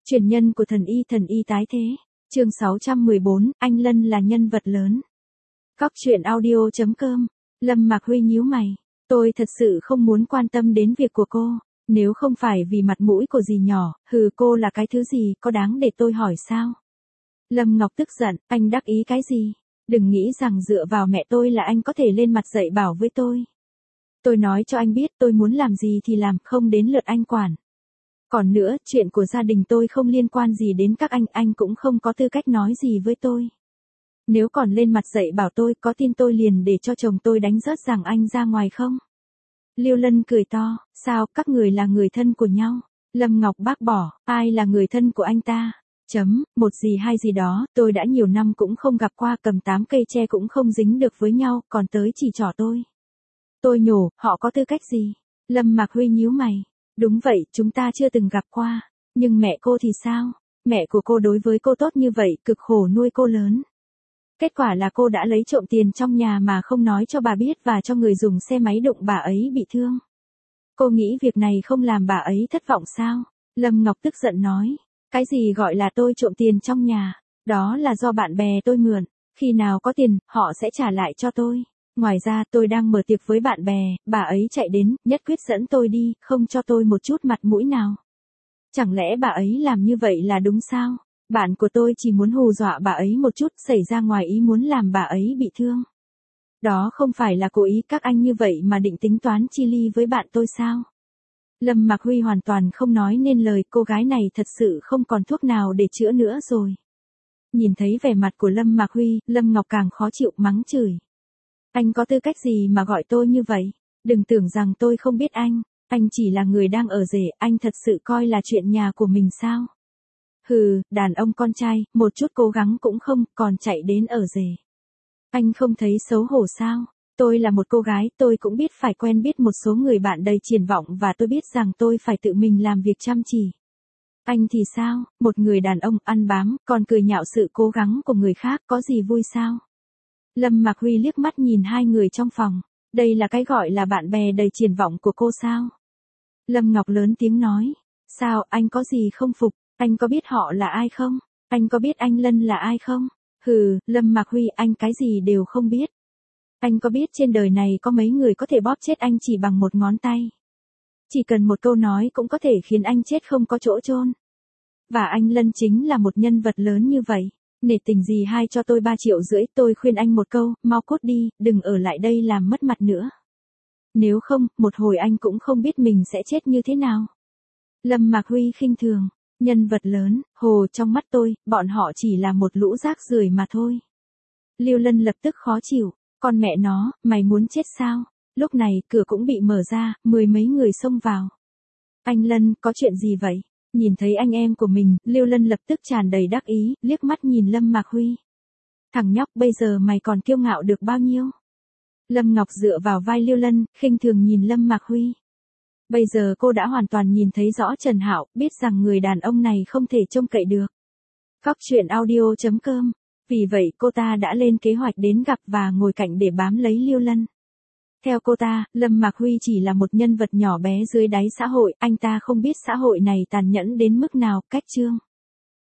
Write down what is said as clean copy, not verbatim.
Truyền nhân của thần y tái thế. Chương 614, anh Lân là nhân vật lớn. Cóc truyện audio.com. Lâm Mạc Huy nhíu mày. Tôi thật sự không muốn quan tâm đến việc của cô. Nếu không phải vì mặt mũi của dì nhỏ, cô là cái thứ gì, có đáng để tôi hỏi sao? Lâm Ngọc tức giận, anh đắc ý cái gì? Đừng nghĩ rằng dựa vào mẹ tôi là anh có thể lên mặt dạy bảo với tôi. Tôi nói cho anh biết tôi muốn làm gì thì làm, không đến lượt anh quản. Còn nữa, chuyện của gia đình tôi không liên quan gì đến các anh cũng không có tư cách nói gì với tôi. Nếu còn lên mặt dạy bảo tôi, có tin tôi liền để cho chồng tôi đánh rớt rằng anh ra ngoài không? Liêu Lân cười to, sao, các người là người thân của nhau? Lâm Ngọc bác bỏ, ai là người thân của anh ta? Một gì hai gì đó, tôi đã nhiều năm cũng không gặp qua, cầm 8 cây tre cũng không dính được với nhau, còn tới chỉ trỏ tôi. Tôi nhổ, họ có tư cách gì? Lâm Mạc Huy nhíu mày. Đúng vậy, chúng ta chưa từng gặp qua. Nhưng mẹ cô thì sao? Mẹ của cô đối với cô tốt như vậy, cực khổ nuôi cô lớn. Kết quả là cô đã lấy trộm tiền trong nhà mà không nói cho bà biết và cho người dùng xe máy đụng bà ấy bị thương. Cô nghĩ việc này không làm bà ấy thất vọng sao? Lâm Ngọc tức giận nói. Cái gì gọi là tôi trộm tiền trong nhà? Đó là do bạn bè tôi mượn. Khi nào có tiền, họ sẽ trả lại cho tôi. Ngoài ra tôi đang mở tiệc với bạn bè, bà ấy chạy đến, nhất quyết dẫn tôi đi, không cho tôi một chút mặt mũi nào. Chẳng lẽ bà ấy làm như vậy là đúng sao? Bạn của tôi chỉ muốn hù dọa bà ấy một chút, xảy ra ngoài ý muốn làm bà ấy bị thương. Đó không phải là cố ý, các anh như vậy mà định tính toán chi ly với bạn tôi sao? Lâm Mạc Huy hoàn toàn không nói nên lời, cô gái này thật sự không còn thuốc nào để chữa nữa rồi. Nhìn thấy vẻ mặt của Lâm Mạc Huy, Lâm Ngọc càng khó chịu, mắng chửi. Anh có tư cách gì mà gọi tôi như vậy? Đừng tưởng rằng tôi không biết anh chỉ là người đang ở rể, anh thật sự coi là chuyện nhà của mình sao? Đàn ông con trai, một chút cố gắng cũng không, còn chạy đến ở rể. Anh không thấy xấu hổ sao? Tôi là một cô gái, tôi cũng biết phải quen biết một số người bạn đầy triển vọng và tôi biết rằng tôi phải tự mình làm việc chăm chỉ. Anh thì sao? Một người đàn ông ăn bám, còn cười nhạo sự cố gắng của người khác, có gì vui sao? Lâm Mạc Huy liếc mắt nhìn hai người trong phòng. Đây là cái gọi là bạn bè đầy triển vọng của cô sao? Lâm Ngọc lớn tiếng nói. Sao, anh có gì không phục? Anh có biết họ là ai không? Anh có biết anh Lân là ai không? Lâm Mạc Huy, anh cái gì đều không biết. Anh có biết trên đời này có mấy người có thể bóp chết anh chỉ bằng một ngón tay? Chỉ cần một câu nói cũng có thể khiến anh chết không có chỗ chôn. Và anh Lân chính là một nhân vật lớn như vậy. Nể tình gì hai cho tôi 3,5 triệu, tôi khuyên anh một câu, mau cút đi, đừng ở lại đây làm mất mặt nữa. Nếu không, một hồi anh cũng không biết mình sẽ chết như thế nào. Lâm Mạc Huy khinh thường, nhân vật lớn, trong mắt tôi, bọn họ chỉ là một lũ rác rưởi mà thôi. Liêu Lân lập tức khó chịu, con mẹ nó, mày muốn chết sao? Lúc này, cửa cũng bị mở ra, 10 mấy người xông vào. Anh Lân, có chuyện gì vậy? Nhìn thấy anh em của mình, Liêu Lân lập tức tràn đầy đắc ý, liếc mắt nhìn Lâm Mạc Huy. Thằng nhóc, bây giờ mày còn kiêu ngạo được bao nhiêu? Lâm Ngọc dựa vào vai Liêu Lân, khinh thường nhìn Lâm Mạc Huy. Bây giờ cô đã hoàn toàn nhìn thấy rõ Trần Hạo, biết rằng người đàn ông này không thể trông cậy được. Cóc truyện audio.com. Vì vậy cô ta đã lên kế hoạch đến gặp và ngồi cạnh để bám lấy Liêu Lân. Theo cô ta, Lâm Mạc Huy chỉ là một nhân vật nhỏ bé dưới đáy xã hội, anh ta không biết xã hội này tàn nhẫn đến mức nào, cách chương.